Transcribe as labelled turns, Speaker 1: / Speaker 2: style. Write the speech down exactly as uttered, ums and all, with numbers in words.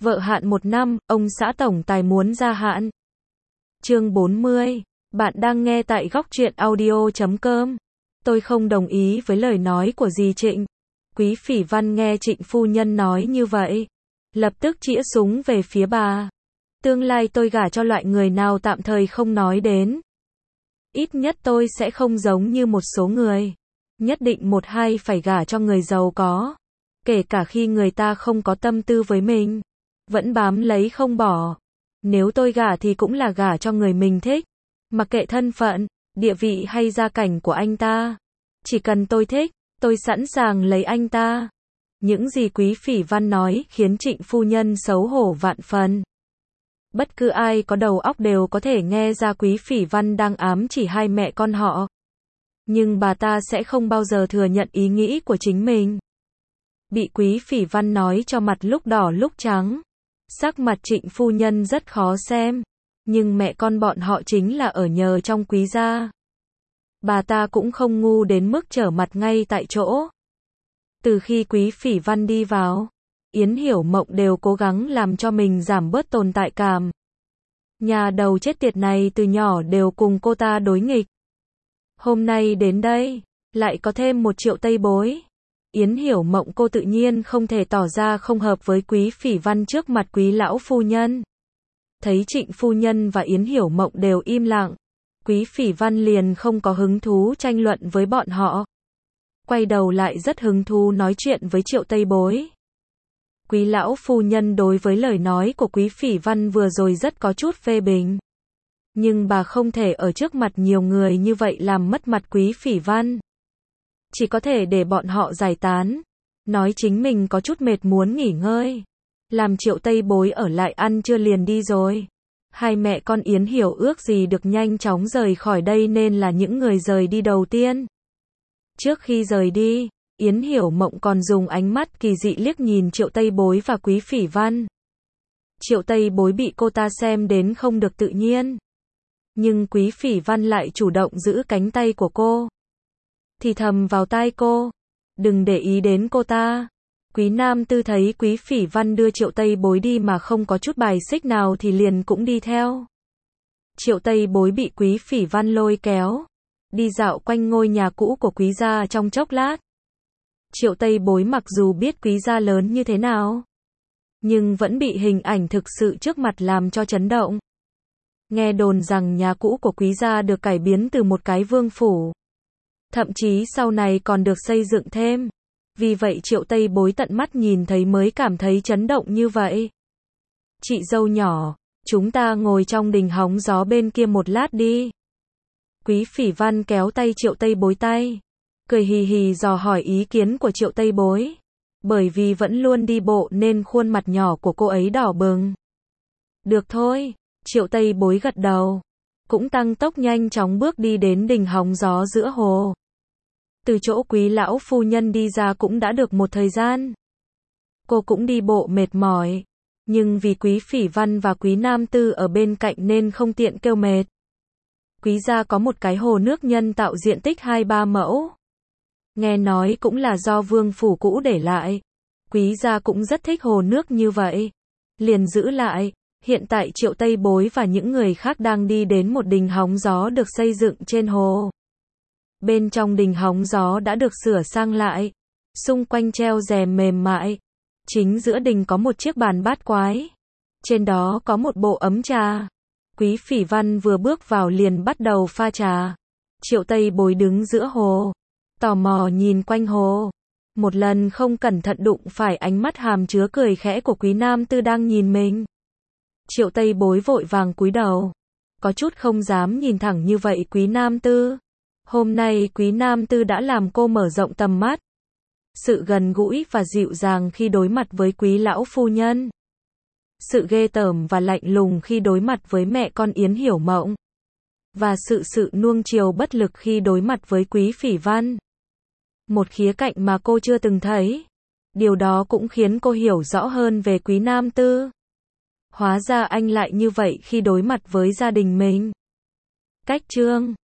Speaker 1: Vợ hạn một năm, ông xã tổng tài muốn gia hạn. Chương bốn mươi. Bạn đang nghe tại góc truyện audio chấm com. Tôi không đồng ý với lời nói của dì Trịnh. Quý Phỉ Văn nghe Trịnh phu nhân nói như vậy, lập tức chĩa súng về phía bà. Tương lai tôi gả cho loại người nào tạm thời không nói đến. Ít nhất tôi sẽ không giống như một số người. Nhất định một hai phải gả cho người giàu có. Kể cả khi người ta không có tâm tư với mình, vẫn bám lấy không bỏ. Nếu tôi gả thì cũng là gả cho người mình thích. Mặc kệ thân phận, địa vị hay gia cảnh của anh ta. Chỉ cần tôi thích, tôi sẵn sàng lấy anh ta. Những gì Quý Phỉ Văn nói khiến Trịnh phu nhân xấu hổ vạn phần. Bất cứ ai có đầu óc đều có thể nghe ra Quý Phỉ Văn đang ám chỉ hai mẹ con họ. Nhưng bà ta sẽ không bao giờ thừa nhận ý nghĩ của chính mình. Bị Quý Phỉ Văn nói cho mặt lúc đỏ lúc trắng. Sắc mặt Trịnh phu nhân rất khó xem. Nhưng mẹ con bọn họ chính là ở nhờ trong Quý gia. Bà ta cũng không ngu đến mức trở mặt ngay tại chỗ. Từ khi Quý Phỉ Văn đi vào, Yến Hiểu Mộng đều cố gắng làm cho mình giảm bớt tồn tại cảm. Nhà đầu chết tiệt này từ nhỏ đều cùng cô ta đối nghịch. Hôm nay đến đây, lại có thêm một Triệu Tây Bối. Yến Hiểu Mộng cô tự nhiên không thể tỏ ra không hợp với Quý Phỉ Văn trước mặt Quý lão phu nhân. Thấy Trịnh phu nhân và Yến Hiểu Mộng đều im lặng, Quý Phỉ Văn liền không có hứng thú tranh luận với bọn họ. Quay đầu lại rất hứng thú nói chuyện với Triệu Tây Bối. Quý lão phu nhân đối với lời nói của Quý Phỉ Văn vừa rồi rất có chút phê bình. Nhưng bà không thể ở trước mặt nhiều người như vậy làm mất mặt Quý Phỉ Văn. Chỉ có thể để bọn họ giải tán. Nói chính mình có chút mệt muốn nghỉ ngơi. Làm Triệu Tây Bối ở lại ăn trưa liền đi rồi. Hai mẹ con Yến Hiểu ước gì được nhanh chóng rời khỏi đây nên là những người rời đi đầu tiên. Trước khi rời đi, Yến Hiểu Mộng còn dùng ánh mắt kỳ dị liếc nhìn Triệu Tây Bối và Quý Phỉ Văn. Triệu Tây Bối bị cô ta xem đến không được tự nhiên. Nhưng Quý Phỉ Văn lại chủ động giữ cánh tay của cô. Thì thầm vào tai cô. Đừng để ý đến cô ta. Quý Nam Tư thấy Quý Phỉ Văn đưa Triệu Tây Bối đi mà không có chút bài xích nào thì liền cũng đi theo. Triệu Tây Bối bị Quý Phỉ Văn lôi kéo. Đi dạo quanh ngôi nhà cũ của Quý gia trong chốc lát. Triệu Tây Bối mặc dù biết Quý gia lớn như thế nào, nhưng vẫn bị hình ảnh thực sự trước mặt làm cho chấn động. Nghe đồn rằng nhà cũ của Quý gia được cải biến từ một cái vương phủ. Thậm chí sau này còn được xây dựng thêm. Vì vậy Triệu Tây Bối tận mắt nhìn thấy mới cảm thấy chấn động như vậy. Chị dâu nhỏ, chúng ta ngồi trong đình hóng gió bên kia một lát đi. Quý Phỉ Văn kéo tay Triệu Tây Bối tay. Cười hì hì dò hỏi ý kiến của Triệu Tây Bối. Bởi vì vẫn luôn đi bộ nên khuôn mặt nhỏ của cô ấy đỏ bừng. Được thôi, Triệu Tây Bối gật đầu. Cũng tăng tốc nhanh chóng bước đi đến đình hóng gió giữa hồ. Từ chỗ Quý lão phu nhân đi ra cũng đã được một thời gian. Cô cũng đi bộ mệt mỏi. Nhưng vì Quý Phỉ Văn và Quý Nam Tư ở bên cạnh nên không tiện kêu mệt. Quý gia có một cái hồ nước nhân tạo diện tích hai ba mẫu. Nghe nói cũng là do vương phủ cũ để lại. Quý gia cũng rất thích hồ nước như vậy. Liền giữ lại. Hiện tại Triệu Tây Bối và những người khác đang đi đến một đình hóng gió được xây dựng trên hồ. Bên trong đình hóng gió đã được sửa sang lại. Xung quanh treo rèm mềm mại. Chính giữa đình có một chiếc bàn bát quái. Trên đó có một bộ ấm trà. Quý Phỉ Văn vừa bước vào liền bắt đầu pha trà. Triệu Tây Bối đứng giữa hồ. Tò mò nhìn quanh hồ. Một lần không cẩn thận đụng phải ánh mắt hàm chứa cười khẽ của Quý Nam Tư đang nhìn mình. Triệu Tây Bối vội vàng cúi đầu. Có chút không dám nhìn thẳng như vậy Quý Nam Tư. Hôm nay Quý Nam Tư đã làm cô mở rộng tầm mắt. Sự gần gũi và dịu dàng khi đối mặt với Quý lão phu nhân. Sự ghê tởm và lạnh lùng khi đối mặt với mẹ con Yến Hiểu Mộng. Và sự sự nuông chiều bất lực khi đối mặt với Quý Phỉ Văn. Một khía cạnh mà cô chưa từng thấy. Điều đó cũng khiến cô hiểu rõ hơn về Quý Nam Tư. Hóa ra anh lại như vậy khi đối mặt với gia đình mình. Cách chương